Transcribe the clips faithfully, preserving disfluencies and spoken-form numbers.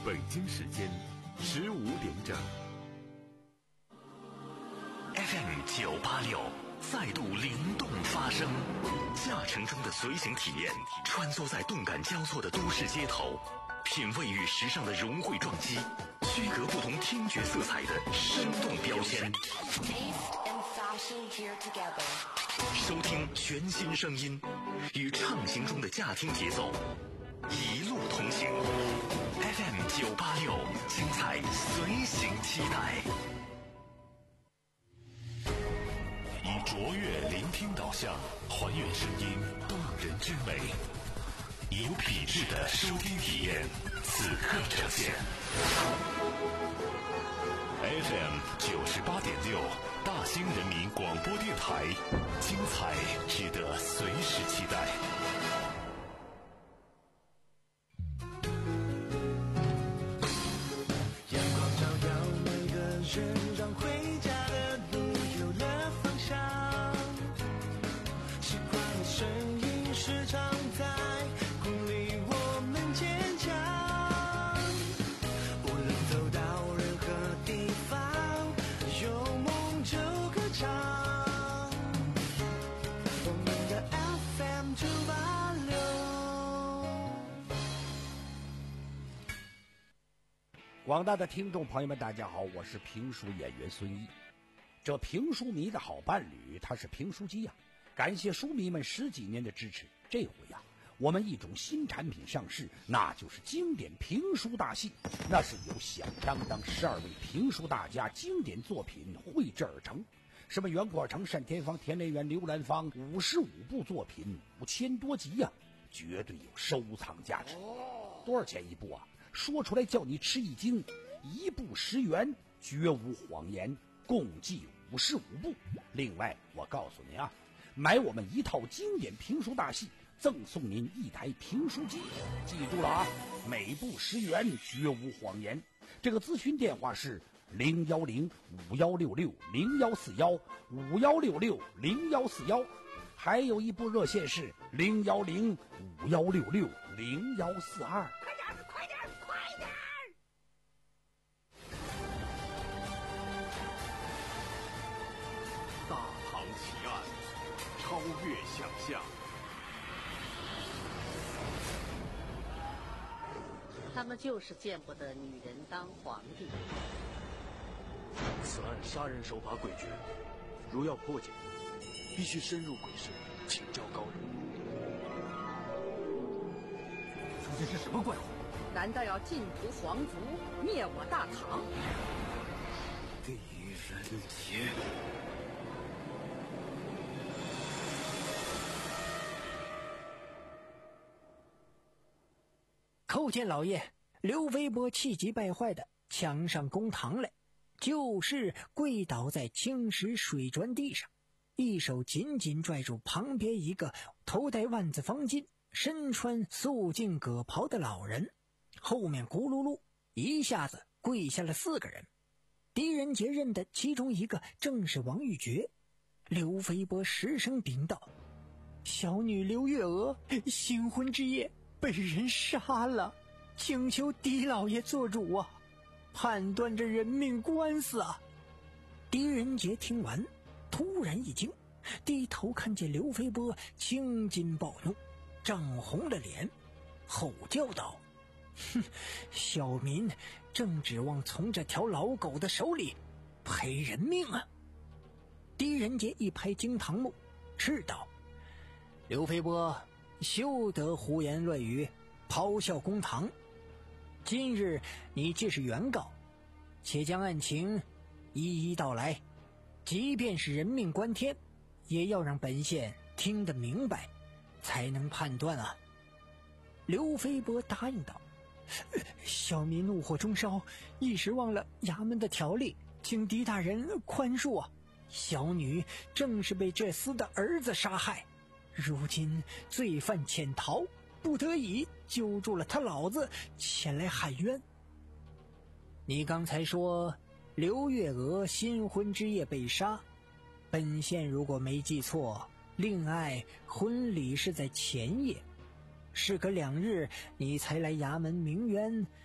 北京时间十五点整。 F M 九八六再度灵动发声，驾乘中的随行体验，穿梭在动感交错的都市街头，品味与时尚的融汇撞击，区隔不同听觉色彩的生动标签。收听全新声音，与畅行中的驾听节奏一路同行。F M 九八六，精彩随行期待。以卓越聆听导向，还原声音动人之美，以有品质的收听体验，此刻呈现。F M 九十八点六，大兴人民广播电台，精彩值得随时期待。 阳光照耀每个人，让回家的路有了方向。习惯的声音时常在鼓励我们坚强。无论走到任何地方，有梦就歌唱。我们的 F M 九八六。 广大的听众朋友们，大家好，我是评书演员孙一。这评书迷的好伴侣，他是评书机呀、啊！感谢书迷们十几年的支持。这回呀、啊，我们一种新产品上市，那就是经典评书大戏。那是由响当当十二位评书大家经典作品绘制而成，什么袁国成、单田芳、田连元、刘兰芳，五十五部作品，五千多集呀、啊，绝对有收藏价值。多少钱一部啊？说出来叫你吃一惊，一部十元，绝无谎言，共计五十五部。另外我告诉您啊，买我们一套经典评书大戏，赠送您一台评书机。记住了啊，每部十元，绝无谎言。这个咨询电话是零幺零五幺六六零幺四幺五幺六六零幺四幺，还有一部热线是零幺零五幺六六零幺四二。快点快点大唐奇案，超越想象。 他们就是见不得女人当皇帝。 此案杀人手法诡谲，如要破解，必须深入鬼市，请教高人。 究竟是什么怪物？ 难道要尽屠皇族，灭我大唐？ 狄仁杰， 叩见老爷！刘飞波气急败坏的抢上公堂来，就是跪倒在青石水砖地上，一手紧紧拽住旁边一个头戴万字方巾、身穿素净葛袍的老人，后面咕噜噜一下子跪下了四个人。狄仁杰认的其中一个正是王玉珏。刘飞波失声禀道：小女刘月娥新婚之夜被人杀了，请求狄老爷做主啊，判断这人命官司啊！狄仁杰听完突然一惊，低头看见刘飞波青筋暴怒，涨红了脸，吼叫道：哼，小民正指望从这条老狗的手里赔人命啊！狄仁杰一拍惊堂木，斥道：刘飞波，休得胡言乱语，咆哮公堂。今日你既是原告，且将案情一一道来，即便是人命关天，也要让本县听得明白，才能判断啊。刘飞波答应道：小民怒火中烧，一时忘了衙门的条例，请狄大人宽恕啊！小女正是被这厮的儿子杀害，如今罪犯潜逃，不得已揪住了他老子前来喊冤。你刚才说刘月娥新婚之夜被杀，本县如果没记错，另爱婚礼是在前夜，事隔两日你才来衙门鸣冤，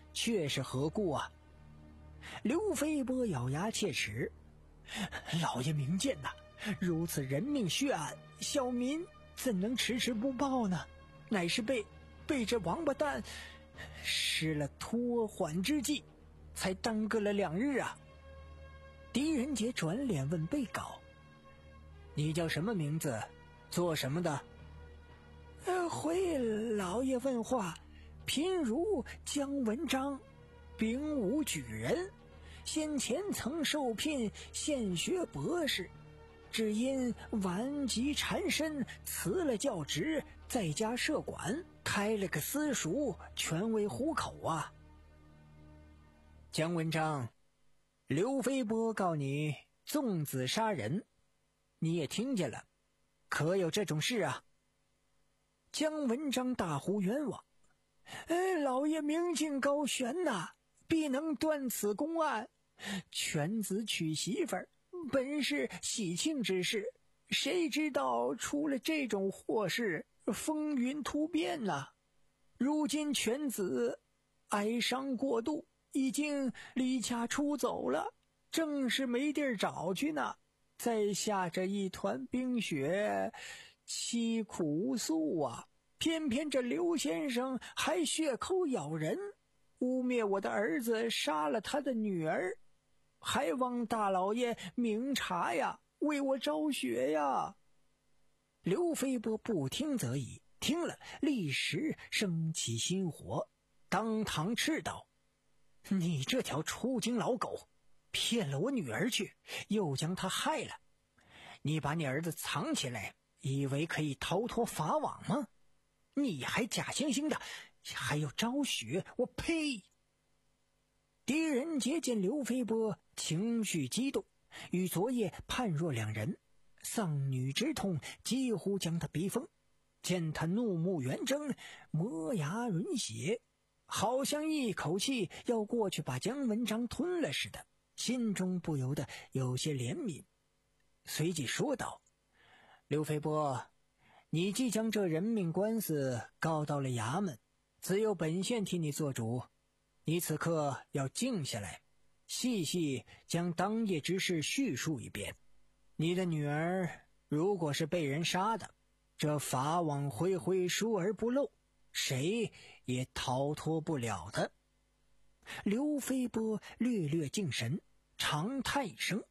却是何故啊？刘飞波咬牙切齿：老爷明鉴呐，如此人命血案，小民怎能迟迟不报呢？乃是被被这王八蛋施了拖缓之计，才耽搁了两日啊。狄仁杰转脸问被告：你叫什么名字，做什么的？呃，回老爷问话，贫如姜文章，丙午举人，先前曾受聘现学博士，只因顽疾缠身，辞了教职，在家设馆，开了个私塾，全为糊口啊。姜文章，刘飞波告你纵子杀人，你也听见了，可有这种事啊？姜文章大呼冤枉：哎，老爷明镜高悬呐，必能断此公案。犬子娶媳妇儿本是喜庆之事，谁知道出了这种祸事，风云突变呐、啊！如今犬子哀伤过度，已经离家出走了，正是没地儿找去呢。再下着一团冰雪，凄苦无诉啊！偏偏这刘先生还血口咬人，污蔑我的儿子杀了他的女儿，还望大老爷明察呀，为我昭雪呀！刘飞波不听则已，听了立时生起心火，当堂斥道：你这条出京老狗，骗了我女儿去，又将她害了，你把你儿子藏起来，以为可以逃脱法网吗？你还假惺惺的，还有昭雪，我呸！狄仁杰见刘飞波情绪激动，与昨夜判若两人，丧女之痛几乎将他逼疯。见他怒目圆睁，磨牙吮血，好像一口气要过去把姜文章吞了似的，心中不由得有些怜悯，随即说道：刘飞波，你既将这人命官司告到了衙门，只有本县替你做主，你此刻要静下来，细细将当夜之事叙述一遍。你的女儿如果是被人杀的，这法网恢恢，疏而不漏，谁也逃脱不了的。刘飞波略略静神，长叹一声：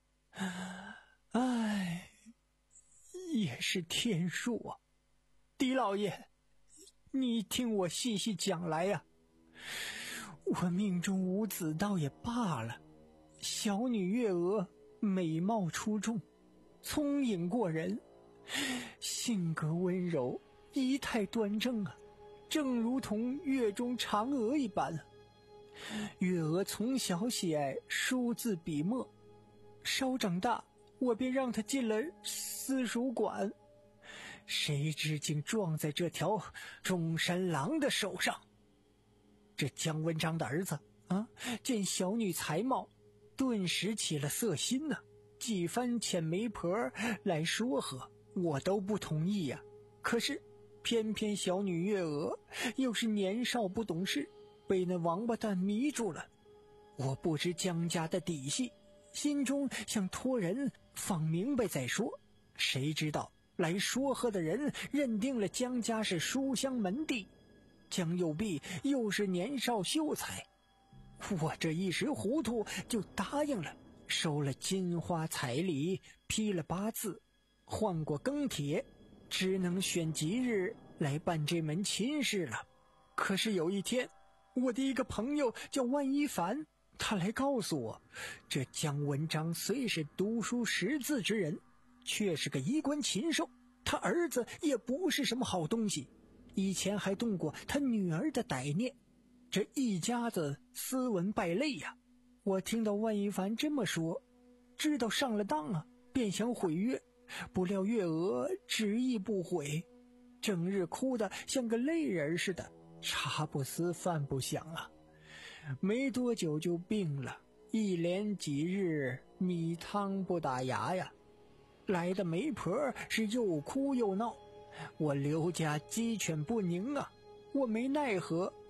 唉，也是天数啊。狄老爷，你听我细细讲来呀、啊。我命中无子倒也罢了，小女月娥美貌出众，聪颖过人，性格温柔，仪态端正啊，正如同月中嫦娥一般。月娥从小喜爱书字笔墨，稍长大，我便让她进了私塾馆，谁知竟撞在这条中山狼的手上。这姜文章的儿子啊，见小女才貌，顿时起了色心呢、啊，几番遣媒婆来说和，我都不同意呀、啊。可是偏偏小女月娥又是年少不懂事，被那王八蛋迷住了。我不知姜家的底细，心中想托人放明白再说，谁知道来说和的人认定了姜家是书香门第，姜右弼又是年少秀才，我这一时糊涂就答应了，收了金花彩礼，批了八字，换过庚帖，只能选吉日来办这门亲事了。可是有一天，我的一个朋友叫万一凡，他来告诉我，这姜文章虽是读书识字之人，却是个衣冠禽兽，他儿子也不是什么好东西，以前还动过他女儿的歹念，这一家子斯文败类呀、啊！我听到万一凡这么说，知道上了当啊，便想毁约，不料月娥执意不悔，整日哭得像个泪人似的，茶不思饭不想啊，没多久就病了，一连几日米汤不打牙呀。来的媒婆是又哭又闹，我刘家鸡犬不宁啊，我没奈何，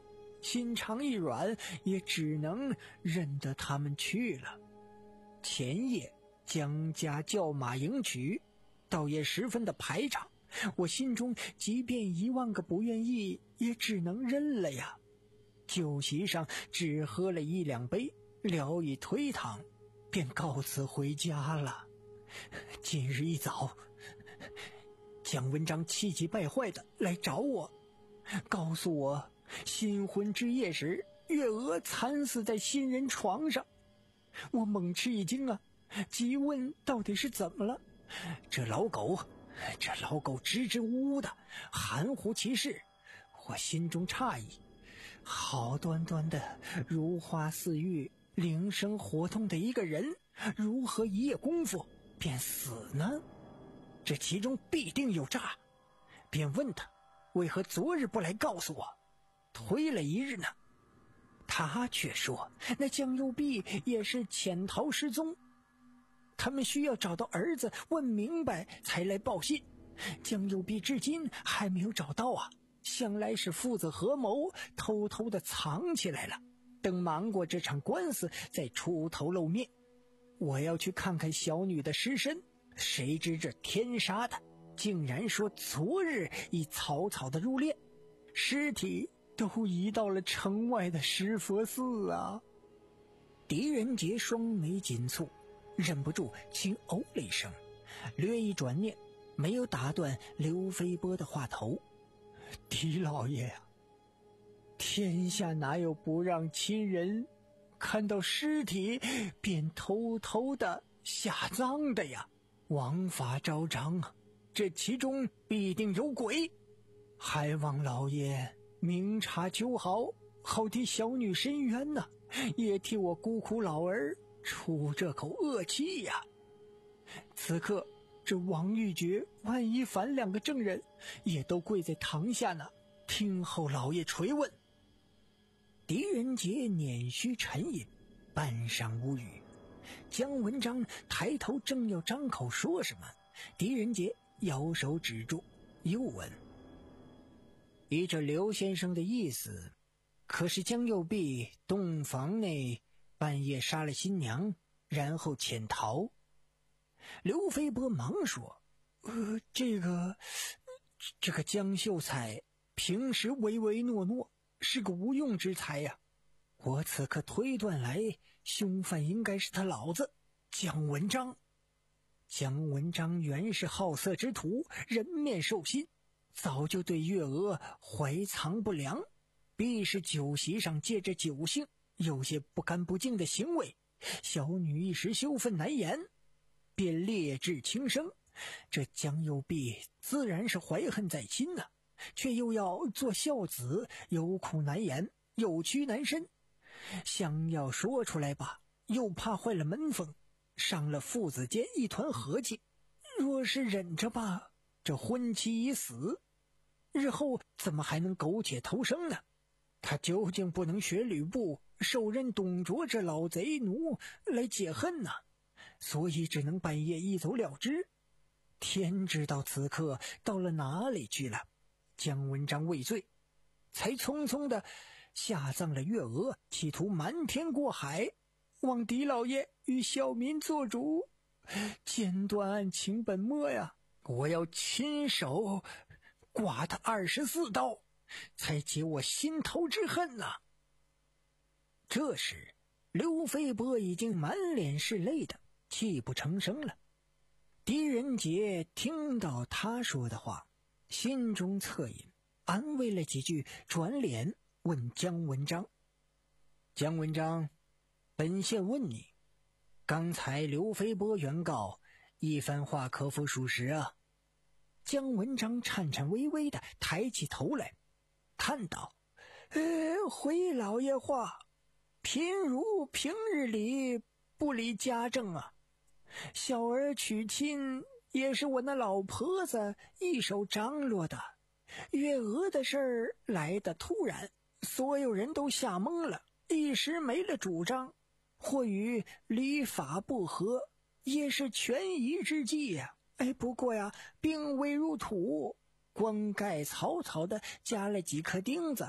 心肠一软，也只能认得他们去了。前夜江家叫马迎娶，倒也十分的排场，我心中即便一万个不愿意，也只能认了呀。酒席上只喝了一两杯，聊以推搪，便告辞回家了。今日一早，姜文章气急败坏的来找我，告诉我新婚之夜时月娥惨死在新人床上。我猛吃一惊啊，急问到底是怎么了。这老狗这老狗支支吾吾的含糊其事，我心中诧异，好端端的如花似玉灵生活动的一个人，如何一夜功夫便死呢？这其中必定有诈，便问他为何昨日不来告诉我，推了一日呢？他却说那江右弼也是潜逃失踪，他们需要找到儿子问明白才来报信，江右弼至今还没有找到啊，想来是父子合谋偷偷的藏起来了，等忙过这场官司再出头露面。我要去看看小女的尸身，谁知这天杀的竟然说昨日已草草的入殓，尸体都移到了城外的石佛寺啊！狄仁杰双眉紧蹙，忍不住轻哦了一声，略一转念，没有打断刘飞波的话头。狄老爷呀、啊，天下哪有不让亲人看到尸体便偷偷的下葬的呀？王法昭彰啊，这其中必定有鬼，还望老爷明察秋毫，好替小女伸冤呐、啊，也替我孤苦老儿出这口恶气呀。此刻这王玉珏、万一凡两个证人也都跪在堂下呢，听候老爷垂问。狄仁杰捻须沉吟，半晌无语。姜文章抬头正要张口说什么，狄仁杰摇手止住，又问：依这刘先生的意思，可是江右弼洞房内半夜杀了新娘，然后潜逃？刘飞波忙说：呃，这个这个江秀才平时唯唯诺诺，是个无用之才呀、啊。我此刻推断来，凶犯应该是他老子姜文章。姜文章原是好色之徒，人面兽心，早就对月娥怀藏不良，必是酒席上借着酒兴有些不干不净的行为，小女一时羞愤难言，便烈质轻生。这姜右弼自然是怀恨在心呐、啊，却又要做孝子，有苦难言，有屈难伸，想要说出来吧，又怕坏了门风，伤了父子间一团和气。若是忍着吧，这婚期已死，日后怎么还能苟且偷生呢？他究竟不能学吕布受任董卓这老贼奴来解恨呐、啊，所以只能半夜一走了之。天知道此刻到了哪里去了。姜文章畏罪，才匆匆的下葬了月娥，企图瞒天过海，望狄老爷与小民做主，剪断案情本末呀！我要亲手剐他二十四刀，才解我心头之恨呐、啊！这时刘飞波已经满脸是泪的泣不成声了。狄仁杰听到他说的话，心中恻隐，安慰了几句，转脸问姜文章：姜文章，本县问你，刚才刘飞波原告一番话可否属实啊？姜文章颤颤巍巍的抬起头来，叹道：呃，回老爷话，贫如平日里不理家政啊，小儿娶亲也是我那老婆子一手张罗的，月娥的事儿来得突然，所有人都吓懵了，一时没了主张，或与礼法不合，也是权宜之计呀、啊。哎，不过呀，并未入土，光盖草草的加了几颗钉子，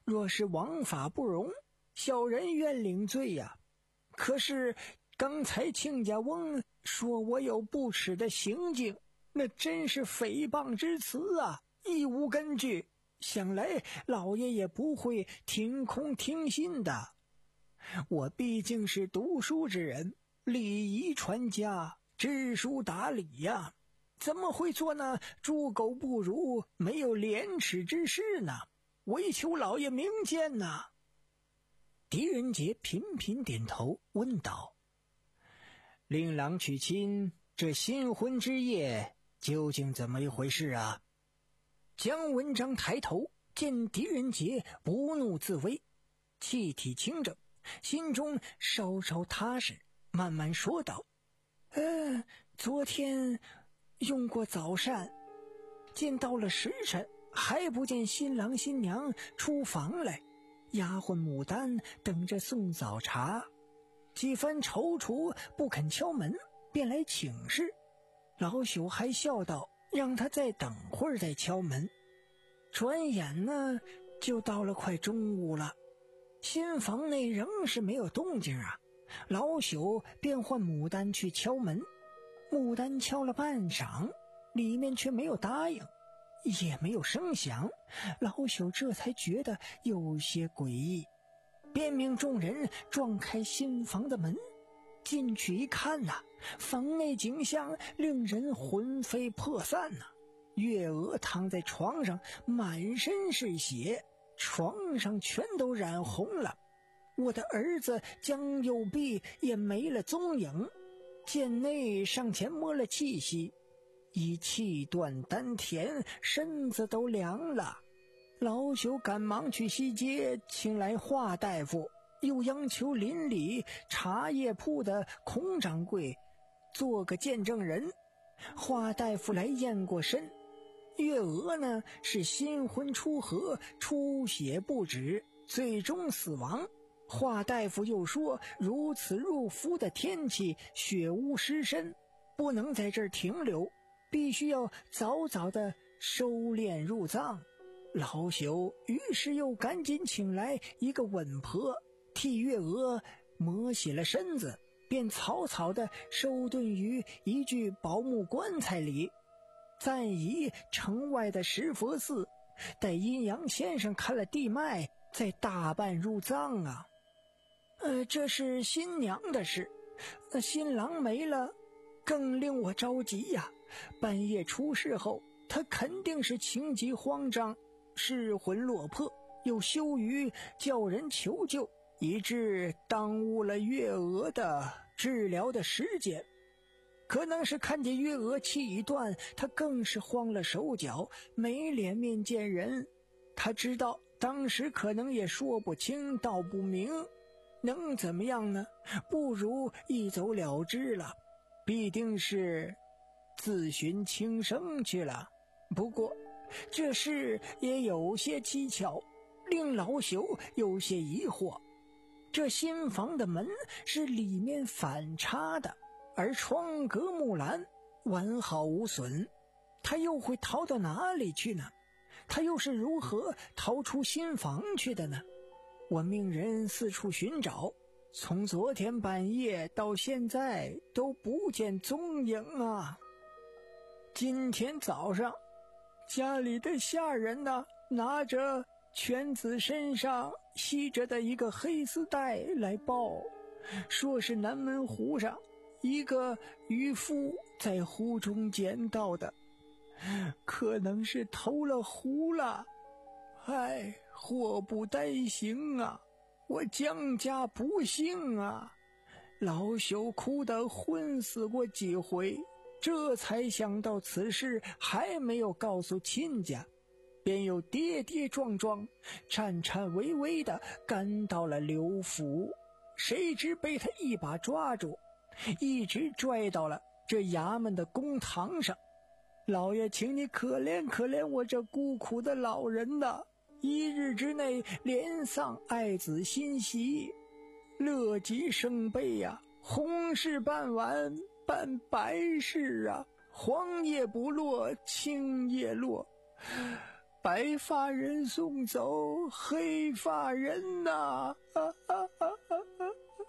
若是王法不容，小人愿领罪呀。可是刚才亲家翁说我有不耻的行径，那真是诽谤之词啊，亦无根据，想来老爷也不会听空听信的。我毕竟是读书之人，礼仪传家，知书达理呀，怎么会做那猪狗不如、没有廉耻之事呢？唯求老爷明鉴呐。狄仁杰频频点头，问道：令郎娶亲，这新婚之夜究竟怎么一回事啊？姜文章抬头见狄仁杰不怒自威，气体清正，心中稍稍踏实，慢慢说道：呃，昨天用过早膳，见到了时辰，还不见新郎新娘出房来，丫鬟牡丹等着送早茶，几番踌躇不肯敲门，便来请示。老朽还笑道让他再等会儿再敲门。转眼呢就到了快中午了，新房内仍是没有动静啊。老朽便唤牡丹去敲门，牡丹敲了半晌，里面却没有答应，也没有声响。老朽这才觉得有些诡异，便命众人撞开新房的门，进去一看呐、啊，房内景象令人魂飞魄散呐、啊。月娥躺在床上，满身是血，床上全都染红了。我的儿子江右弼也没了踪影，剑内上前摸了气息，已气断丹田，身子都凉了。老朽赶忙去西街请来华大夫，又央求邻里茶叶铺的孔掌柜做个见证人。华大夫来验过身，月娥呢是新婚初合，出血不止，最终死亡。华大夫又说，如此入伏的天气，血污湿身，不能在这儿停留，必须要早早的收敛入葬。老朽于是又赶紧请来一个稳婆，替月娥磨洗了身子，便草草的收顿于一具宝木棺材里，暂移城外的石佛寺，待阴阳先生看了地脉，再大办入葬啊。呃，这是新娘的事，那新郎没了，更令我着急呀。半夜出事后，他肯定是情急慌张，失魂落魄，又羞于叫人求救，以致耽误了月娥的治疗的时间。可能是看见月娥气已断，他更是慌了手脚，没脸面见人。他知道当时可能也说不清道不明，能怎么样呢？不如一走了之了，必定是自寻轻生去了。不过这事也有些蹊跷，令老朽有些疑惑。这新房的门是里面反插的，而窗格木栏完好无损，他又会逃到哪里去呢？他又是如何逃出新房去的呢？我命人四处寻找，从昨天半夜到现在都不见踪影啊。今天早上家里的下人呢，拿着犬子身上系着的一个黑丝带来报，说是南门湖上一个渔夫在湖中捡到的，可能是投了湖了。唉，祸不单行啊，我江家不幸啊。老朽哭得昏死过几回，这才想到此事还没有告诉亲家，便又跌跌撞撞颤颤巍巍地赶到了刘府，谁知被他一把抓住，一直拽到了这衙门的公堂上。老爷，请你可怜可怜我这孤苦的老人呐！一日之内连丧爱子心喜，乐极生悲呀、啊！红事办完办白事啊！黄叶不落青叶落， 白发人送走黑发人呐、啊啊啊啊啊、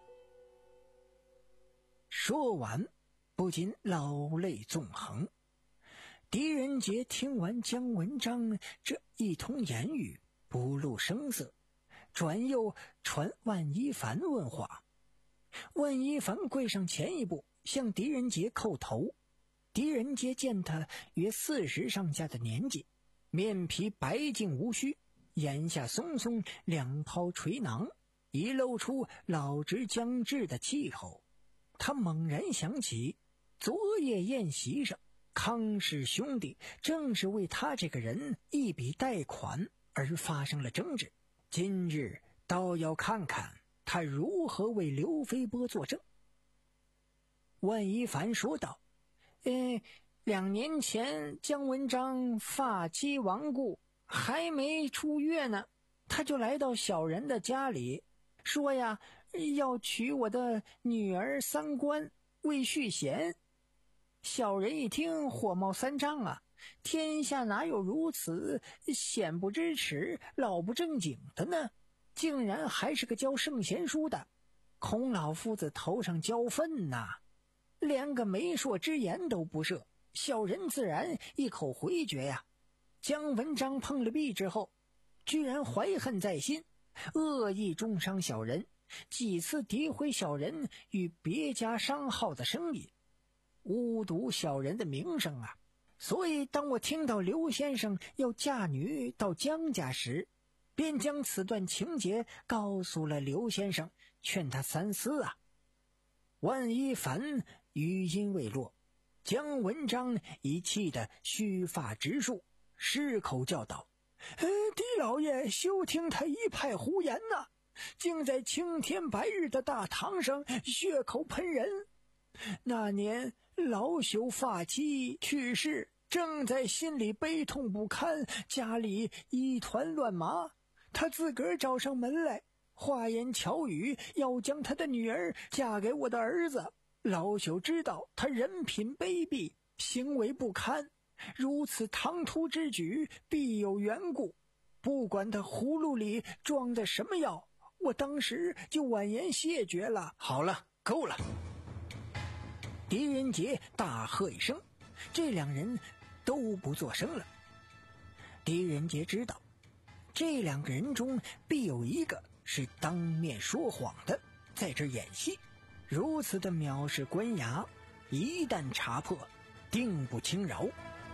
说完不禁老泪纵横。狄仁杰听完姜文章这一通言语，不露声色，转又传万一凡问话。万一凡跪上前一步，向狄仁杰叩头。狄仁杰见他约四十上下的年纪，面皮白净无须，眼下松松，两抛垂囊，已露出老之将至的气候。他猛然想起昨夜宴席上康氏兄弟正是为他这个人一笔贷款而发生了争执，今日倒要看看他如何为刘飞波作证。万一凡说道：呃，两年前姜文章发妻亡故，还没出月呢，他就来到小人的家里，说呀，要娶我的女儿三观，为续弦。小人一听火冒三丈啊，天下哪有如此鲜不知耻老不正经的呢？竟然还是个教圣贤书的，孔老夫子头上浇粪呐，连个媒妁之言都不设，小人自然一口回绝呀。姜文章碰了壁之后，居然怀恨在心，恶意中伤小人，几次诋毁小人与别家商号的生意，污渎小人的名声啊！所以当我听到刘先生要嫁女到姜家时，便将此段情节告诉了刘先生，劝他三思啊。万一凡语音未落，姜文章已气得须发直竖，失口叫道：呃，狄老爷休听他一派胡言呐、啊，竟在青天白日的大堂上血口喷人。那年老朽发妻去世，正在心里悲痛不堪，家里一团乱麻，他自个儿找上门来，花言巧语要将他的女儿嫁给我的儿子。老朽知道他人品卑鄙，行为不堪，如此唐突之举必有缘故，不管他葫芦里装的什么药，我当时就婉言谢绝了。好了，够了！狄仁杰大喝一声，这两人都不作声了。狄仁杰知道这两个人中必有一个是当面说谎的，在这演戏。如此的藐视官衙，一旦查破，定不轻饶。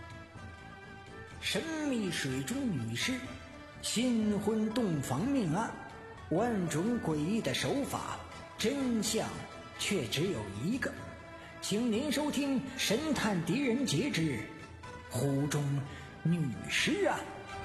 神秘水中女尸，新婚洞房命案，万种诡异的手法，真相却只有一个。请您收听神探狄仁杰之湖中女尸案。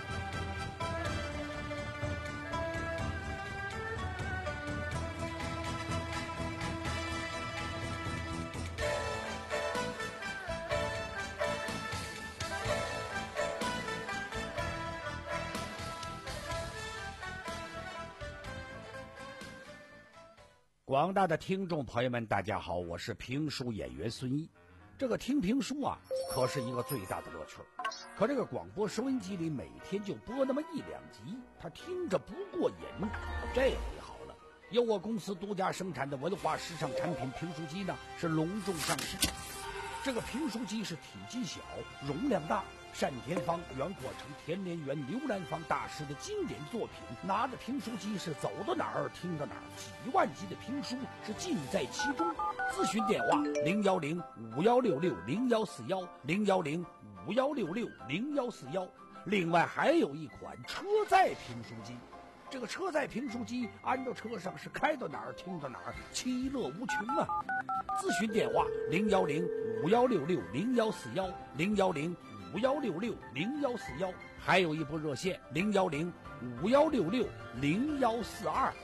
广大的听众朋友们，大家好，我是评书演员孙一。这个听评书啊，可是一个最大的乐趣。可这个广播收音机里每天就播那么一两集，他听着不过瘾。这回好了，由我公司独家生产的文化时尚产品评书机呢，是隆重上市。这个评书机是体积小，容量大，单田芳、袁阔成、田连元、刘兰芳大师的经典作品，拿着评书机是走到哪儿听到哪儿，几万集的评书是尽在其中。咨询电话零幺零五幺六六零幺四幺零幺零五幺六六零幺四幺。另外还有一款车载评书机，这个车载评书机安到车上是开到哪儿听到哪儿，其乐无穷啊！咨询电话零幺零五幺六六零幺四幺零幺零五幺六六零幺四幺，还有一部热线零幺零五幺六六零幺四二。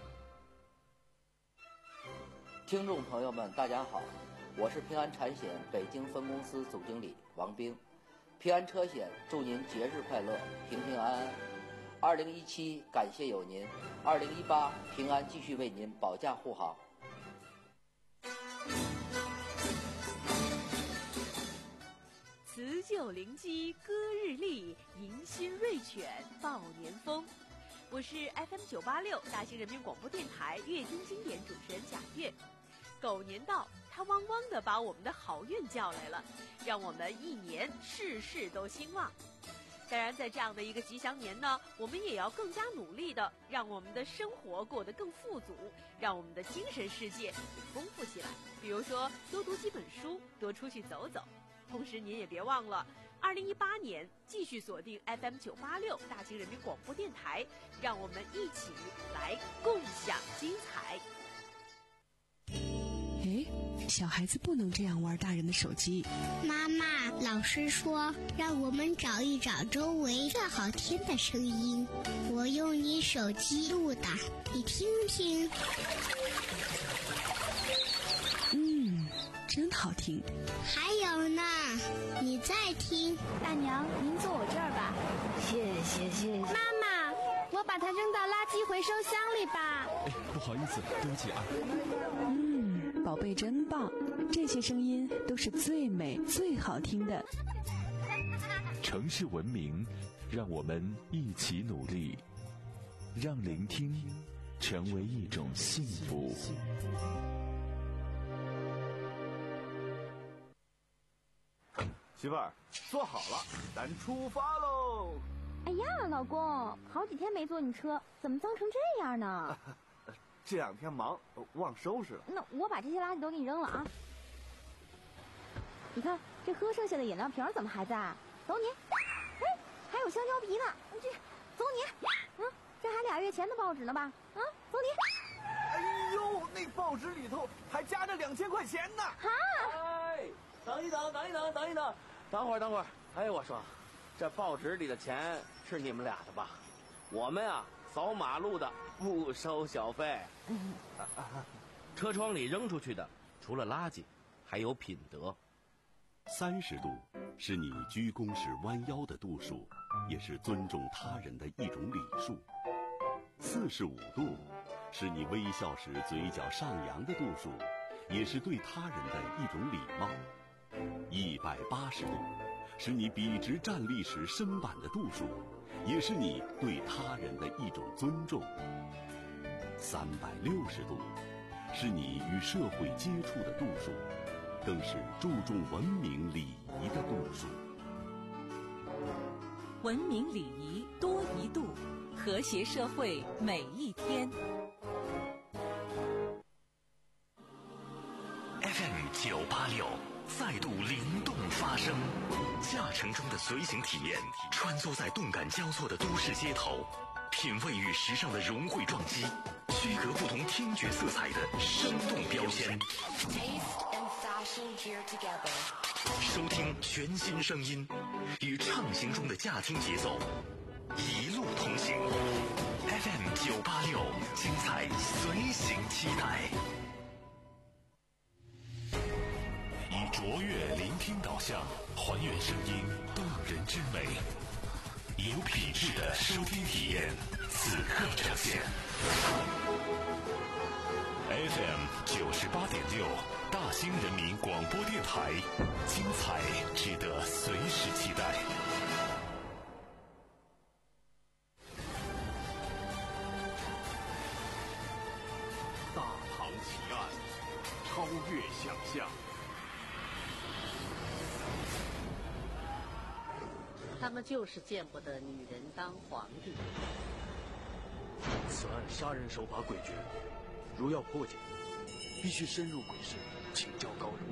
听众朋友们，大家好，我是平安产险北京分公司总经理王兵。平安车险祝您节日快乐，平平安安。二零一七感谢有您，二零一八平安继续为您保驾护航。 辞旧迎鸡，歌日丽，迎新瑞犬，报年风。我是 F M 九八六大兴人民广播电台乐听经典主持人贾月。狗年到，它汪汪地把我们的好运叫来了，让我们一年事事都兴旺。当然，在这样的一个吉祥年呢，我们也要更加努力的，让我们的生活过得更富足，让我们的精神世界也丰富起来。比如说，多读几本书，多出去走走。同时，您也别忘了，二零一八年继续锁定 F M 九八六大兴人民广播电台，让我们一起来共享精彩。 哎，小孩子不能这样玩大人的手机。 妈妈，老师说让我们找一找周围最好听的声音，我用你手机录的，你听听。 嗯，真好听。 还有呢，你再听。 大娘，您坐我这儿吧。 谢谢谢谢。 妈妈，我把它扔到垃圾回收箱里吧。 哎，不好意思，对不起啊。 嗯，宝贝真棒，这些声音都是最美最好听的。 城市文明，让我们一起努力，让聆听成为一种幸福。 媳妇儿，坐好了，咱出发喽！ 哎呀，老公，好几天没坐你车，怎么脏成这样呢？ 这两天忙，忘收拾了。 那我把这些垃圾都给你扔了啊！你看，这喝剩下的饮料瓶怎么还在？走你！哎，还有香蕉皮呢，你这，走你！嗯，这还俩月前的报纸呢吧？啊，走你！ 哎呦，那报纸里头还夹着两千块钱呢！ 哈！ 哎，等一等，等一等，等一等，等会儿，等会儿。哎，我说，这报纸里的钱是你们俩的吧？我们啊，扫马路的不收小费。车窗里扔出去的，除了垃圾，还有品德。 三十度是你鞠躬时弯腰的度数，也是尊重他人的一种礼数。四十五度是你微笑时嘴角上扬的度数，也是对他人的一种礼貌。一百八十度是你笔直站立时身板的度数，也是你对他人的一种尊重。三百六十度是你与社会接触的度数，更是注重文明礼仪的度数。 文明礼仪多一度，和谐社会每一天。 F M 九八六再度灵动发声，驾乘中的随行体验，穿梭在动感交错的都市街头，品味与时尚的融汇撞击，区隔不同听觉色彩的生动标签。收听全新声音，与畅行中的驾听节奏，一路同行。F M 九八六，精彩随行期待。以卓越聆听导向，还原声音动人之美，以有品质的收听体验，此刻呈现。F M 九十八点六，大兴人民广播电台，精彩值得随时期待。 大唐奇案，超越想象。 他们就是见不得女人当皇帝。 此案杀人手法诡谲，如要破解，必须深入鬼市，请教高人。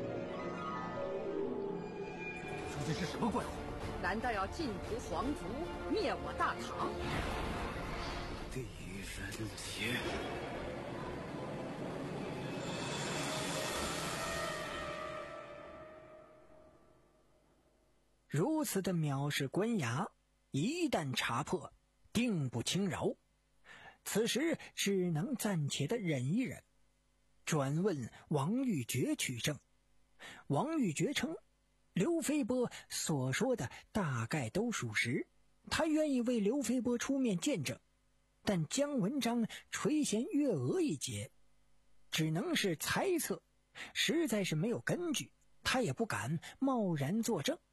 究竟是什么怪物？ 难道要尽屠皇族，灭我大唐？ 地人邪。 如此的藐视官衙，一旦查破，定不轻饶。此时只能暂且的忍一忍。转问王玉珏取证，王玉珏称，刘飞波所说的大概都属实，他愿意为刘飞波出面见证，但姜文章垂涎月娥一节，只能是猜测，实在是没有根据，他也不敢贸然作证。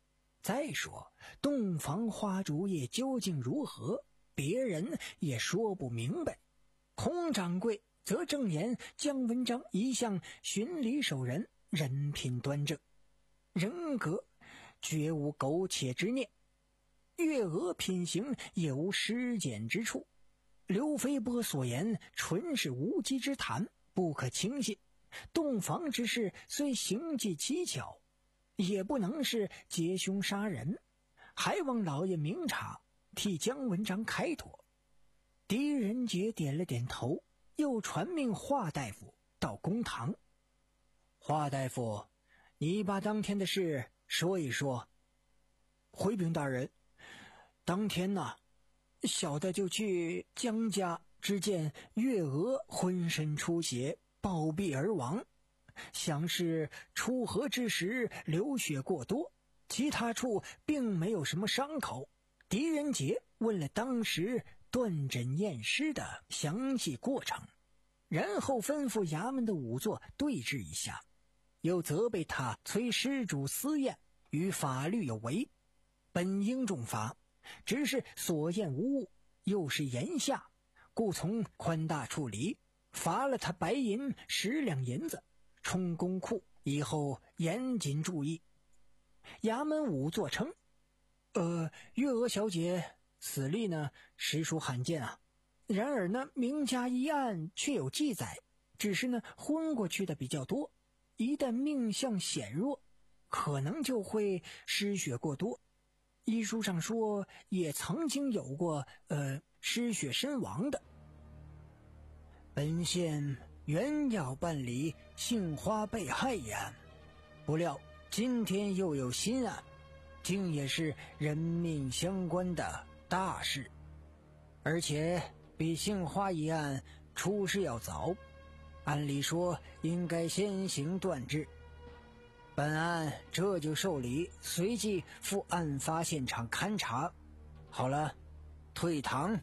再说洞房花烛夜究竟如何，别人也说不明白。孔掌柜则正言姜文章一向循礼守人，人品端正，人格绝无苟且之念，月娥品行也无失检之处。刘飞波所言纯是无稽之谈，不可轻信。洞房之事虽行迹蹊跷，也不能是劫凶杀人，还望老爷明察，替姜文章开脱。狄仁杰点了点头，又传命华大夫到公堂。华大夫，你把当天的事说一说。回禀大人，当天呢，小的就去姜家，只见月娥浑身出血，暴毙而亡，想是出河之时流血过多，其他处并没有什么伤口。狄仁杰问了当时断诊验尸的详细过程，然后吩咐衙门的仵作对质一下，又责备他催施主私验，与法律有违，本应重罚，只是所验无误，又是炎夏，故从宽大处理，罚了他白银十两银子，充公库，以后严谨注意。衙门仵作称，呃，月娥小姐死例呢，实属罕见啊。然而呢，名家一案却有记载，只是呢，昏过去的比较多，一旦命相显弱，可能就会失血过多。医书上说，也曾经有过呃失血身亡的。本县原要办理杏花被害一案，不料今天又有新案，竟也是人命相关的大事，而且比杏花一案出事要早，按理说应该先行断治。本案这就受理，随即赴案发现场勘查。好了，退堂。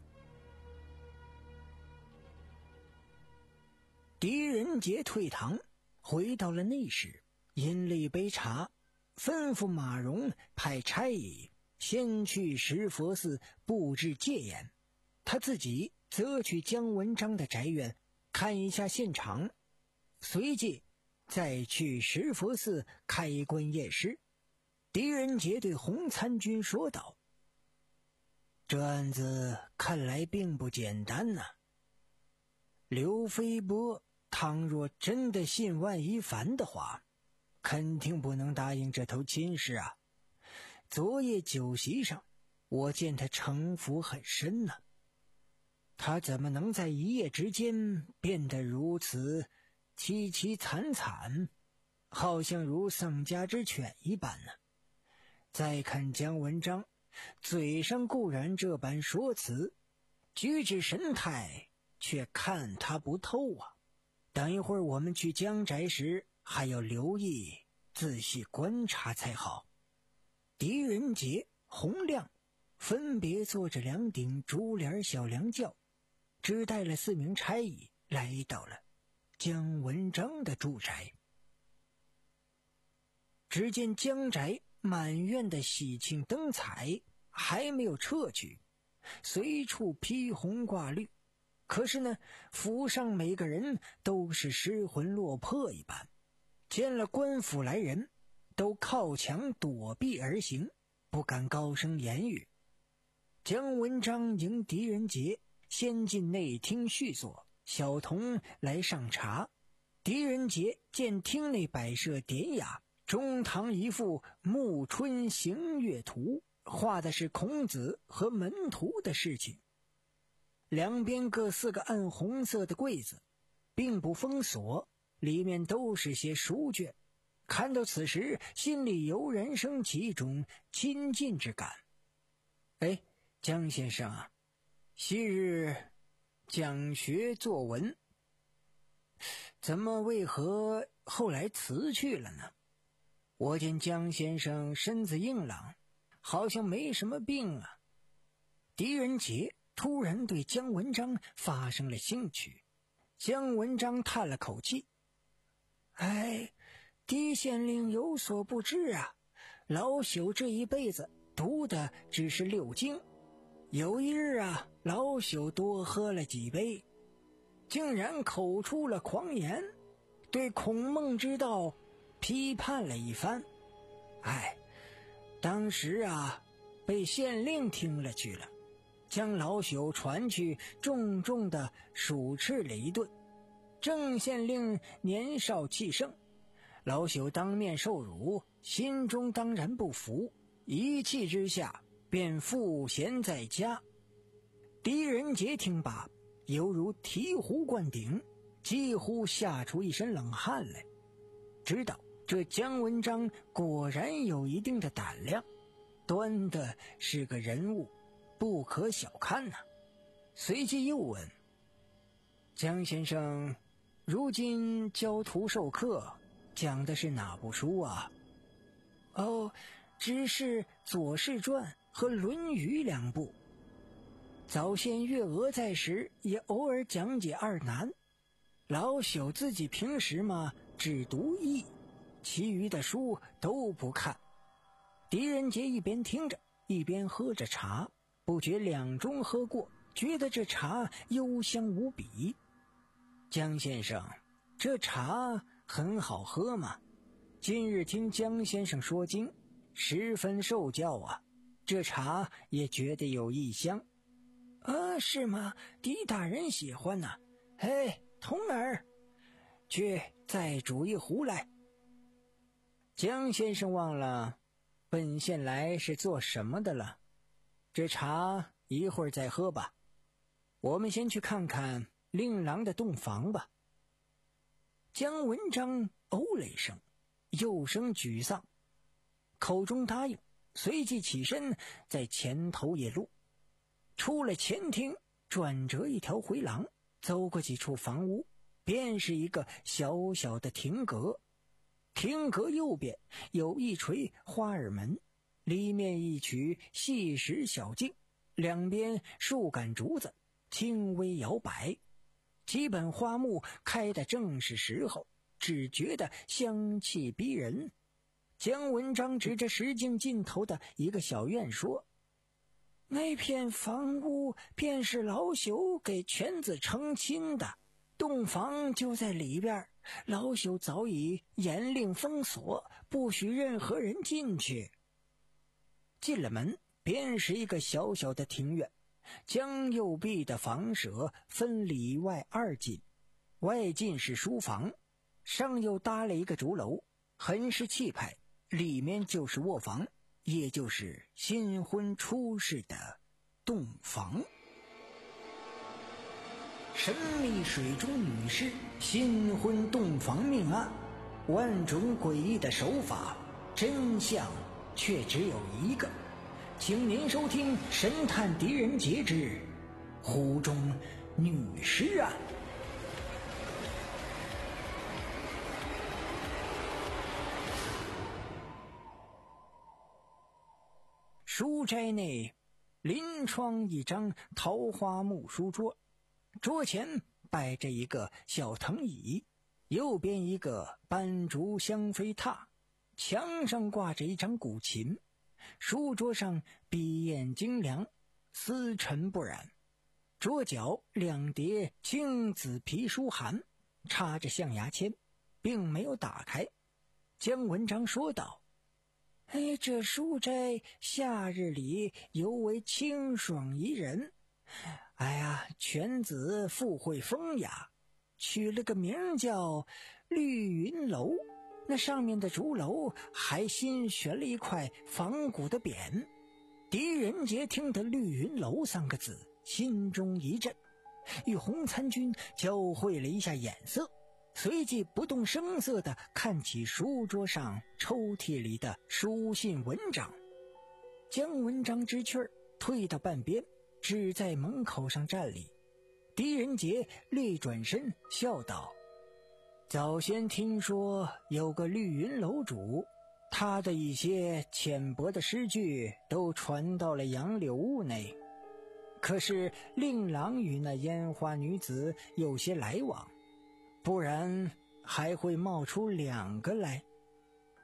狄仁杰退堂，回到了内室，饮了一杯茶，吩咐马荣派差役先去石佛寺布置戒严，他自己则去姜文章的宅院看一下现场，随即再去石佛寺开棺验尸。狄仁杰对洪参军说道：“这案子看来并不简单呐、啊。刘飞波倘若真的信万一凡的话，肯定不能答应这头亲事啊。昨夜酒席上，我见他城府很深呐、啊，他怎么能在一夜之间变得如此凄凄惨惨，好像如丧家之犬一般呢？再看姜文章，嘴上固然这般说辞，举止神态却看他不透啊。等一会儿我们去姜宅时，还要留意仔细观察才好。”狄仁杰、洪亮分别坐着两顶竹帘小凉轿，只带了四名差役来到了姜文章的住宅。只见姜宅满院的喜庆灯彩还没有撤去，随处披红挂绿，可是呢，府上每个人都是失魂落魄一般，见了官府来人，都靠墙躲避而行，不敢高声言语。姜文章迎狄仁杰先进内厅叙坐，小童来上茶。狄仁杰见厅内摆设典雅，中堂一幅暮春行月图，画的是孔子和门徒的事情。两边各四个暗红色的柜子，并不封锁，里面都是些书卷。看到此时，心里油然升起一种亲近之感。哎，姜先生啊，昔日讲学作文，怎么为何后来辞去了呢？我见姜先生身子硬朗，好像没什么病啊。狄仁杰突然对姜文章发生了兴趣。姜文章叹了口气：“哎，狄县令有所不知啊， 老朽这一辈子读的只是六经，有一日啊，老朽多喝了几杯，竟然口出了狂言，对孔孟之道批判了一番。哎，当时啊，被县令听了去了，将老朽传去，重重的数斥了一顿。郑县令年少气盛，老朽当面受辱，心中当然不服，一气之下便赋闲在家。狄仁杰听罢，犹如醍醐灌顶，几乎吓出一身冷汗来，知道这姜文章果然有一定的胆量，端的是个人物，不可小看呐、啊。随即又问：姜先生，如今教徒授课，讲的是哪部书啊？哦，只是《左氏传》和《论语》两部。早先月娥在时，也偶尔讲解二难。老朽自己平时嘛，只读易，其余的书都不看。狄仁杰一边听着，一边喝着茶，不觉两盅喝过，觉得这茶幽香无比。姜先生，这茶很好喝嘛？今日听姜先生说经，十分受教啊，这茶也觉得有异香。啊，是吗？狄大人喜欢呐、啊。嘿，童儿，去再煮一壶来。姜先生忘了本县来是做什么的了，这茶一会儿再喝吧。我们先去看看令郎的洞房吧。姜文章哦了一声，又生沮丧，口中答应，随即起身在前头野路。出了前厅，转折一条回廊，走过几处房屋，便是一个小小的亭阁。亭阁右边有一垂花耳门，里面一曲细石小径，两边数杆竹子轻微摇摆，几本花木开得正是时候，只觉得香气逼人。姜文章指着石径尽头的一个小院说：那片房屋便是老朽给犬子成亲的，洞房就在里边，老朽早已严令封锁，不许任何人进去。进了门，便是一个小小的庭院，将右壁的房舍分里外二进，外进是书房，上又搭了一个竹楼，很是气派，里面就是卧房，也就是新婚出世的洞房。神秘水中女尸新婚洞房命案，万种诡异的手法，真相却只有一个。请您收听神探狄仁杰之湖中女尸案。书斋内临窗一张桃花木书桌，桌前摆着一个小藤椅，右边一个斑竹香妃榻，墙上挂着一张古琴，书桌上笔砚精良，丝尘不染，桌角两叠青紫皮书函，插着象牙签，并没有打开。姜文章说道：哎，这书斋夏日里尤为清爽宜人。哎呀，犬子富贵风雅，取了个名叫绿云楼，那上面的竹楼还新悬了一块仿古的匾。狄仁杰听得绿云楼三个字，心中一震，与洪参军交汇了一下眼色，随即不动声色地看起书桌上抽屉里的书信文章。姜文章知趣儿，退到半边，只在门口上站立。狄仁杰略转身笑道：早先听说有个绿云楼主，他的一些浅薄的诗句都传到了杨柳屋内，可是令郎与那烟花女子有些来往，不然还会冒出两个来。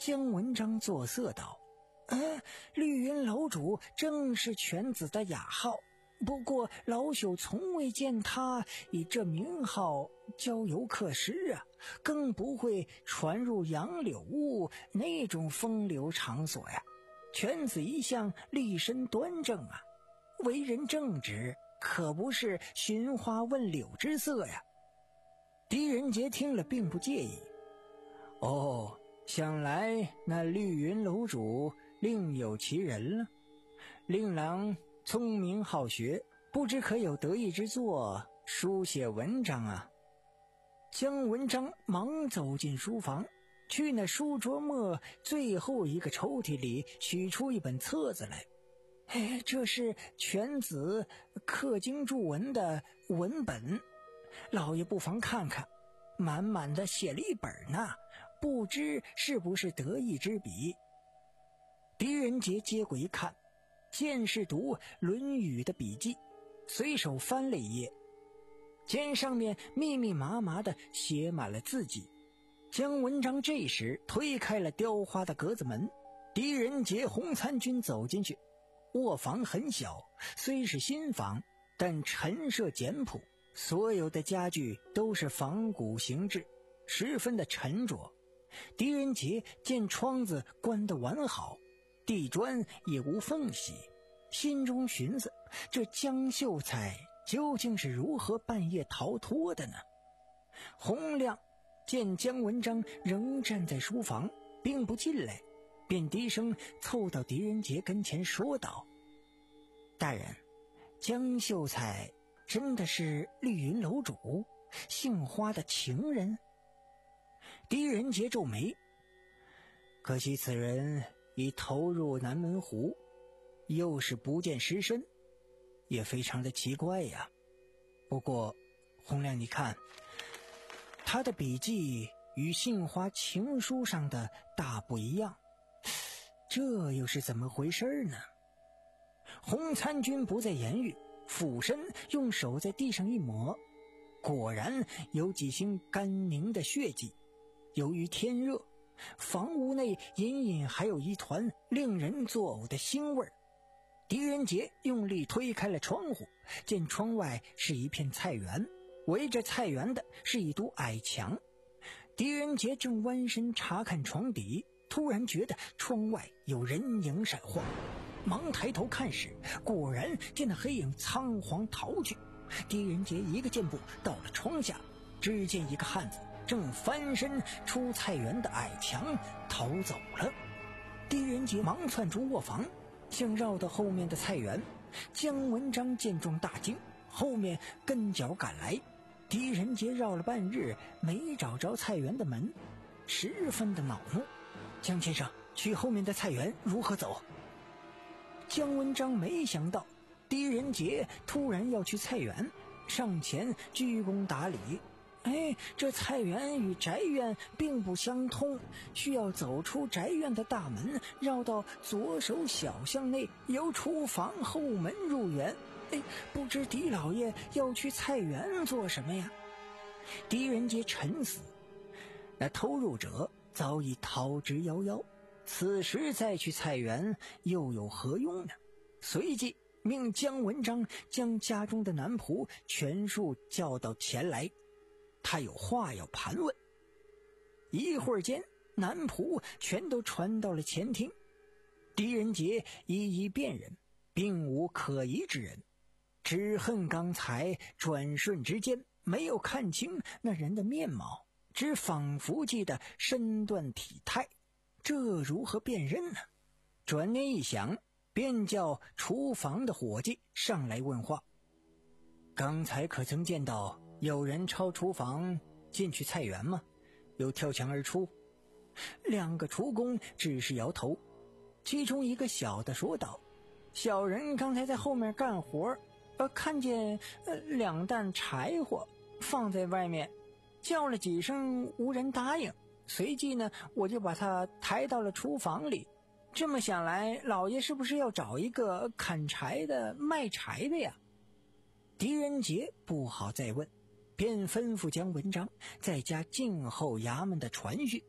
姜文章作色道：“呃，绿云楼主正是犬子的雅号，不过老朽从未见他以这名号交游客师啊，更不会传入杨柳屋那种风流场所呀。犬子一向立身端正啊，为人正直，可不是寻花问柳之色呀。”狄仁杰听了并不介意。哦，想来那绿云楼主另有其人了。令郎聪明好学，不知可有得意之作，书写文章啊。姜文章忙走进书房，去那书桌末最后一个抽屉里取出一本册子来。哎，这是犬子刻经注文的文本，老爷不妨看看，满满的写了一本呢，不知是不是得意之笔。狄仁杰接过一看，见是读《论语》的笔记，随手翻了一页，见上面密密麻麻的写满了字迹。姜文章这时推开了雕花的格子门，狄仁杰、洪参军走进去。卧房很小，虽是新房，但陈设简朴，所有的家具都是仿古形制，十分的沉着。狄仁杰见窗子关得完好，地砖也无缝隙，心中寻思，这江秀才究竟是如何半夜逃脱的呢？洪亮见姜文章仍站在书房，并不进来，便低声凑到狄仁杰跟前说道：“大人，江秀才真的是绿云楼主姓花的情人？”狄仁杰皱眉，可惜此人已投入南门湖，又是不见尸身，也非常的奇怪呀。不过洪亮，你看他的笔记与杏花情书上的大不一样，这又是怎么回事呢？洪参军不再言语，俯身用手在地上一抹，果然有几星干凝的血迹。由于天热，房屋内隐隐还有一团令人作呕的腥味。狄仁杰用力推开了窗户，见窗外是一片菜园，围着菜园的是一堵矮墙。狄仁杰正弯身查看床底，突然觉得窗外有人影闪晃，忙抬头看时，果然见那黑影仓皇逃去。狄仁杰一个箭步到了窗下，只见一个汉子正翻身出菜园的矮墙逃走了。狄仁杰忙窜出卧房，想绕到后面的菜园。姜文章见状大惊，后面跟脚赶来。狄仁杰绕了半日没找着菜园的门，十分的恼怒：“姜先生，去后面的菜园如何走？”姜文章没想到狄仁杰突然要去菜园，上前鞠躬打礼：“哎，这菜园与宅院并不相通，需要走出宅院的大门，绕到左手小巷内，由厨房后门入园。哎，不知狄老爷要去菜园做什么呀？”狄仁杰沉思，那偷入者早已逃之夭夭，此时再去菜园又有何用呢？随即命姜文章将家中的男仆全数叫到前来，他有话要盘问。一会儿间，男仆全都传到了前厅。狄仁杰一一辨认，并无可疑之人，只恨刚才转瞬之间没有看清那人的面貌，只仿佛记得身段体态，这如何辨认呢？转念一想，便叫厨房的伙计上来问话：“刚才可曾见到有人抄厨房进去菜园吗？有跳墙而出？”两个厨工只是摇头，其中一个小的说道：“小人刚才在后面干活，呃，看见呃两担柴火放在外面，叫了几声无人答应，随即呢，我就把它抬到了厨房里。这么想来，老爷是不是要找一个砍柴的、卖柴的呀？”狄仁杰不好再问，便吩咐姜文章在家静候衙门的传讯。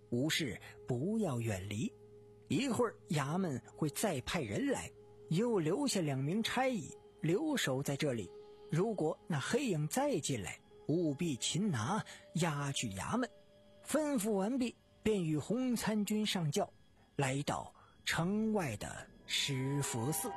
无事不要远离，一会儿衙门会再派人来，又留下两名差役留守在这里。如果那黑影再进来，务必擒拿，押去衙门。吩咐完毕，便与红参军上轿，来到城外的石佛寺。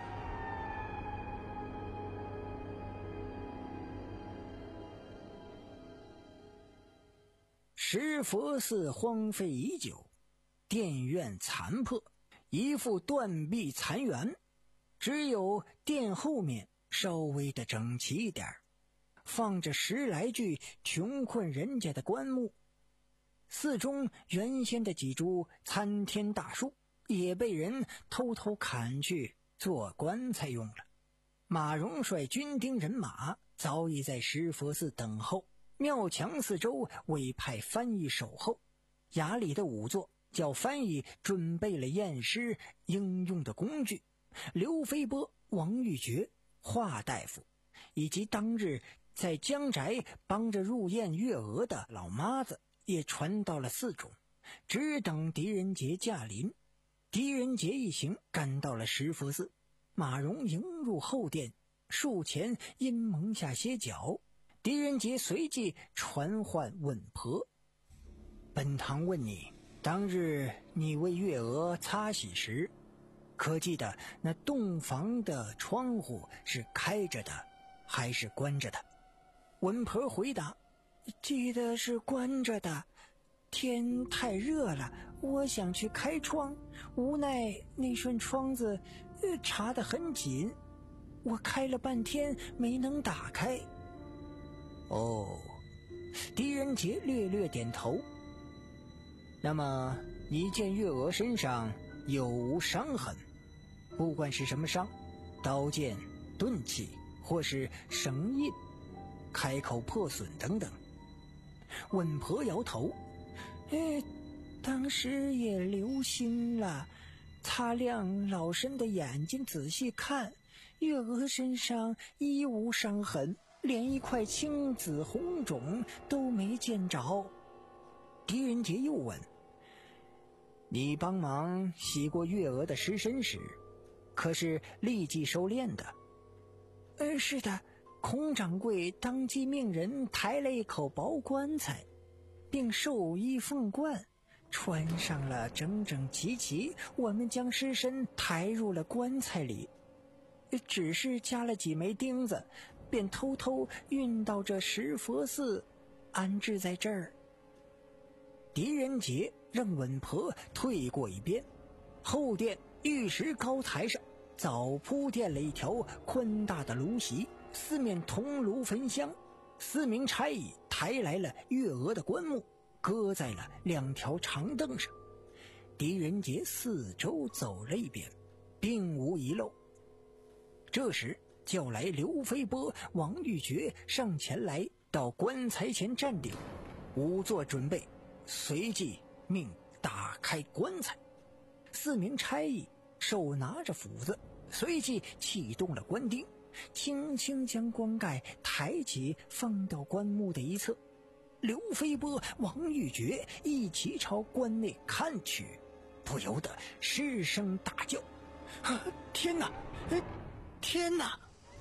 石佛寺荒废已久，殿院残破，一副断壁残垣，只有殿后面稍微的整齐一点，放着十来具穷困人家的棺木。寺中原先的几株参天大树也被人偷偷砍去做棺材用了。马荣率军丁人马早已在石佛寺等候，庙墙四周委派翻译守候。衙里的仵作叫翻译准备了验尸应用的工具，刘飞波、王玉珏、华大夫以及当日在江宅帮着入殓月娥的老妈子也传到了寺中，只等狄仁杰驾临。狄仁杰一行赶到了石佛寺，马荣迎入后殿，树前因蒙下歇脚。狄仁杰随即传唤稳婆：本堂问你，当日你为月娥擦洗时，可记得那洞房的窗户是开着的还是关着的？稳婆回答：记得是关着的，天太热了，我想去开窗，无奈那扇窗子呃插得很紧，我开了半天没能打开。哦，狄仁杰略略点头。那么你见月娥身上有无伤痕？不管是什么伤，刀剑、钝器或是绳印、开口破损等等。稳婆摇头：哎，当时也留心了，擦亮老身的眼睛仔细看，月娥身上一无伤痕，连一块青紫红肿都没见着。狄仁杰又问：你帮忙洗过月娥的尸身时，可是立即收殓的？呃，是的，孔掌柜当即命人抬了一口薄棺材，并寿衣凤冠，穿上了整整齐齐，我们将尸身抬入了棺材里，只是加了几枚钉子，便偷偷运到这石佛寺，安置在这儿。狄仁杰让稳婆退过一边，后殿玉石高台上早铺垫了一条宽大的炉席，四面铜炉焚香。四名差役抬来了月娥的棺木，搁在了两条长凳上。狄仁杰四周走了一遍，并无遗漏。这时叫来刘飞波、王玉珏上前来，到棺材前站定，仵作准备，随即命打开棺材。四名差役手拿着斧子，随即启动了棺钉，轻轻将棺盖抬起，放到棺木的一侧。刘飞波、王玉珏一起朝棺内看去，不由得失声大叫：啊，天哪，天哪！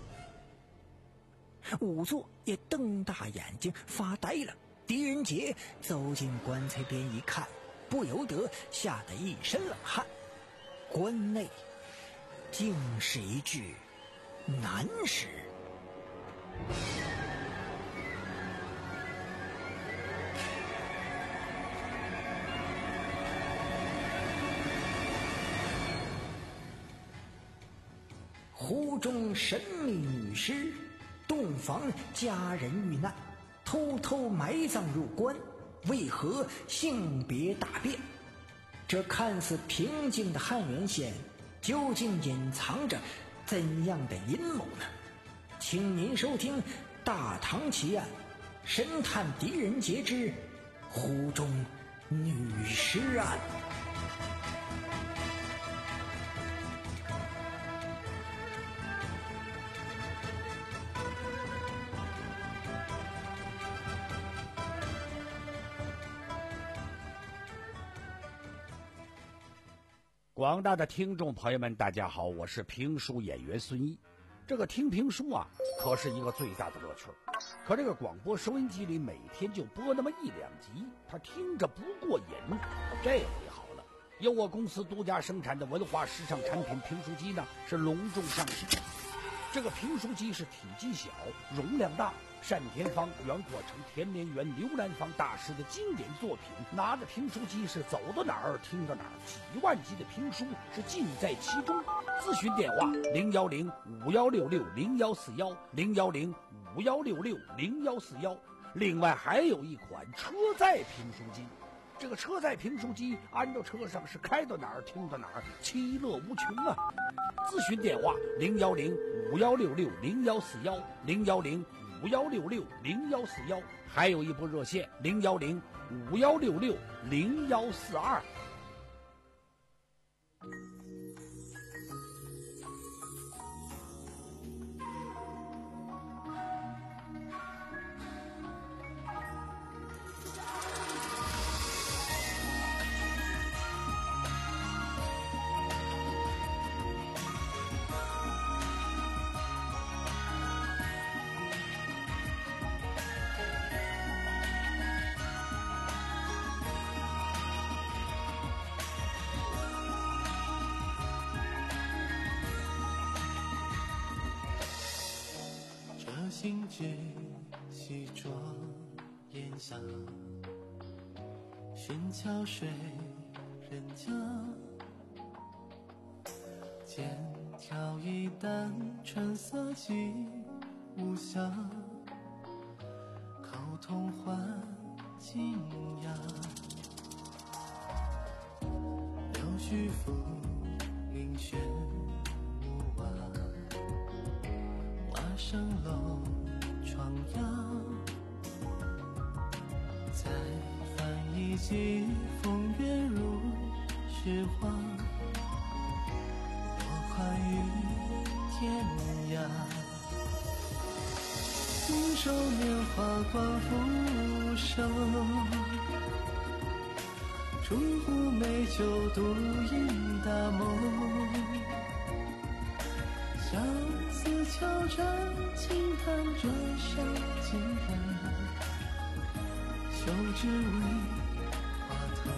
仵作也瞪大眼睛发呆了。狄仁杰走进棺材边一看，不由得吓得一身冷汗。棺内竟是一具男尸。湖中神秘女尸，洞房佳人遇难，偷偷埋葬入棺，为何性别大变？这看似平静的汉源县，究竟隐藏着怎样的阴谋呢？请您收听《大唐奇案》，神探狄仁杰之湖中女尸案。 广大的听众朋友们，大家好，我是评书演员孙一。这个听评书啊，可是一个最大的乐趣。可这个广播收音机里每天就播那么一两集，他听着不过瘾。这回好了，由我公司独家生产的文化时尚产品评书机呢，是隆重上市。这个评书机是体积小，容量大，单田芳、袁阔成、田连元、刘兰芳大师的经典作品，拿着评书机是走到哪儿听到哪儿，几万集的评书是尽在其中。咨询电话零幺零五幺六六零幺四幺零幺零五幺六六零幺四幺。另外还有一款车载评书机，这个车载评书机安到车上是开到哪儿听到哪儿，其乐无穷啊！咨询电话零幺零五幺六六零幺四幺零幺零五幺六六零幺四幺，还有一部热线零幺零五幺六六零幺四二。 心之细浊烟霞，寻桥水人家，剑挑一担春色几无暇，口痛换惊讶，柳絮拂凌轩木瓦，瓦上楼窗摇，再翻一季风月如诗画，落款于天涯。信手拈花光浮生，烛壶美酒独饮大梦。相思桥站，轻弹着上几人，休只为花头。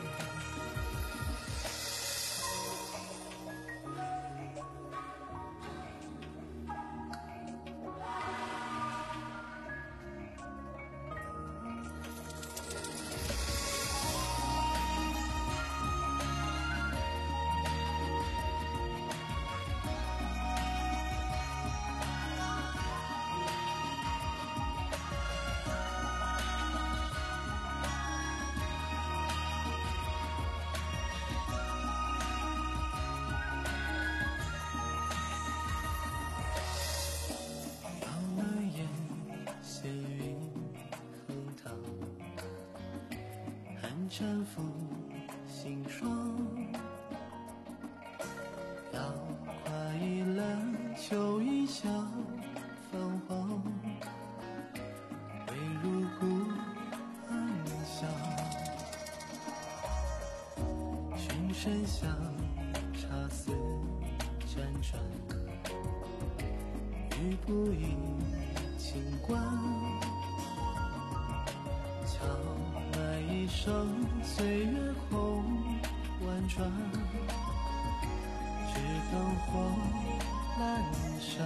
搀扶心霜，要跨一轮秋意笑泛黄，未入骨暗香，寻声响，茶肆辗转，欲不应清观，悄来一声岁月空婉转，只灯火阑珊。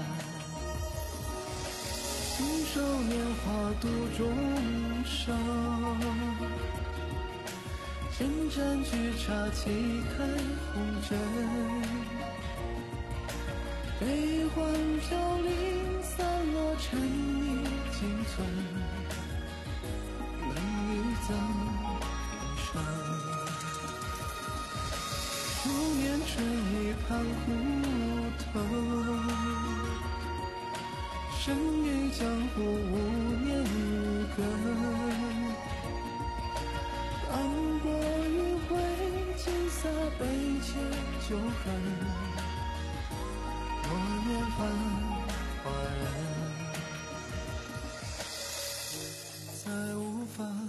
信手拈花度众生，斟盏菊茶沏开红尘。悲欢飘零散落尘泥仅存，能与赠数年春一盘胡同，生于江湖无年根，斑驳余晖，尽洒悲切旧恨，多年繁华人，再无繁华。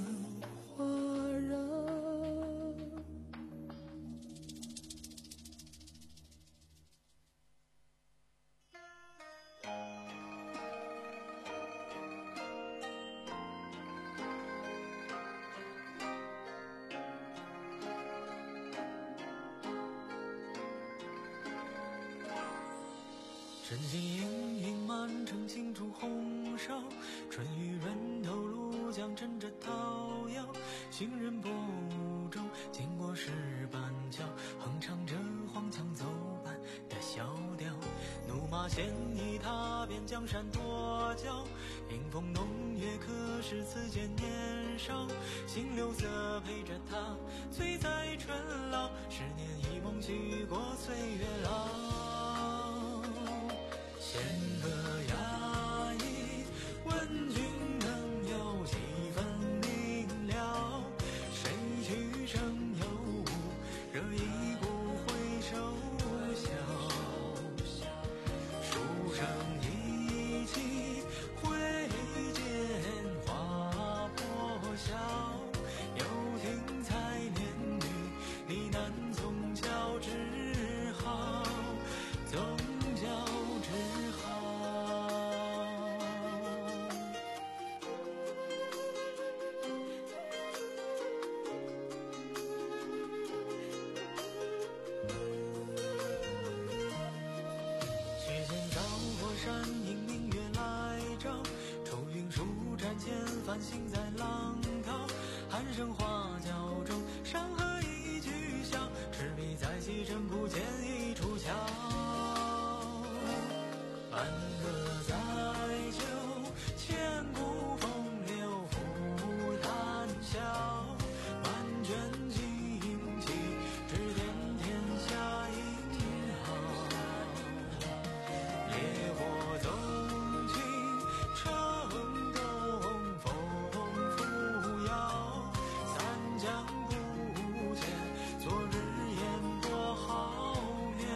深情盈盈满城尽处红烧，春雨润透庐江枕着桃夭。行人泊雾中经过石板桥，哼唱着黄腔走板的小调。怒马鲜衣踏遍江山多娇，迎风弄月可是此间年少。新柳色陪着他醉在春老，十年一梦许过岁月老。弦歌压抑，问君能有几分明了？谁去生有无，惹一股回首笑。书生意气，挥剑花破晓。又听采莲女呢喃从教之好，从教之好。繁星在浪涛，寒声花轿中，山河一曲笑。赤壁在西征不见一处桥。安歌载酒，千古风流复谈笑。万卷旌旗，指点天下英豪。烈火纵情，城东风扶摇。三江不见，昨日烟波浩渺。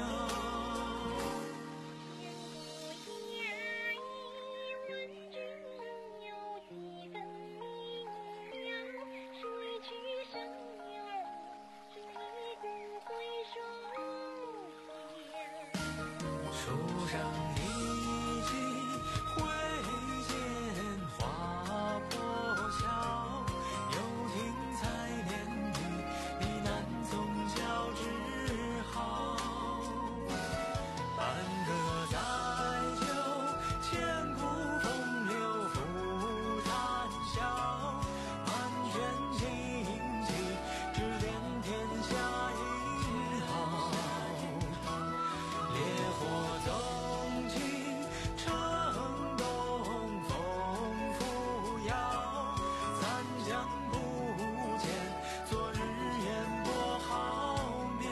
书生意气，挥剑花破晓。又听采莲女呢喃从教之好。安歌载酒，千古风流复谈笑。万卷旌旗，指点天下英豪。烈火纵情，城东风扶摇。三江不见，昨日烟波浩渺。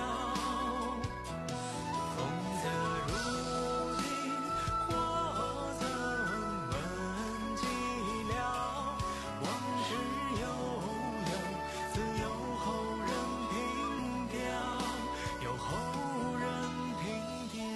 风色如镜，火曾闻寂寥。往事悠悠，自有后人凭吊，有后人凭吊。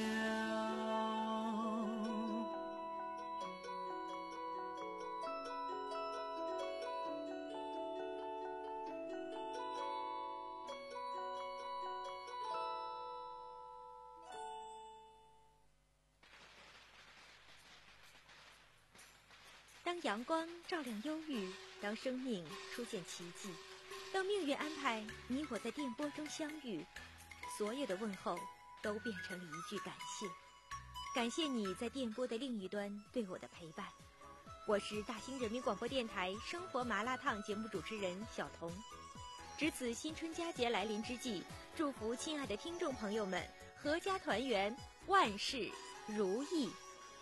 当阳光照亮忧郁，当生命出现奇迹，当命运安排你我在电波中相遇，所有的问候都变成了一句感谢。感谢你在电波的另一端对我的陪伴。我是大兴人民广播电台生活麻辣烫节目主持人小彤。值此新春佳节来临之际，祝福亲爱的听众朋友们阖家团圆，万事如意。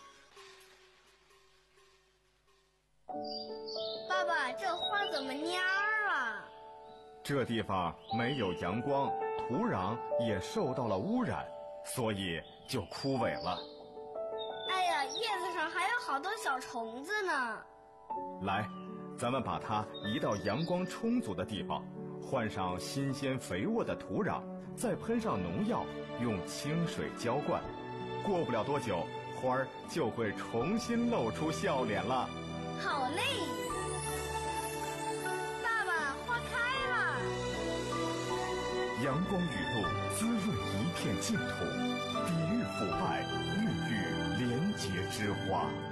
爸爸，这花怎么蔫儿啊？ 这地方没有阳光，土壤也受到了污染，所以就枯萎了。 哎呀，叶子上还有好多小虫子呢。 来，咱们把它移到阳光充足的地方，换上新鲜肥沃的土壤，再喷上农药，用清水浇灌。过不了多久，花儿就会重新露出笑脸了。 好嘞，爸爸，花开了。 阳光雨露滋润一片净土，抵御腐败，孕育廉洁之花。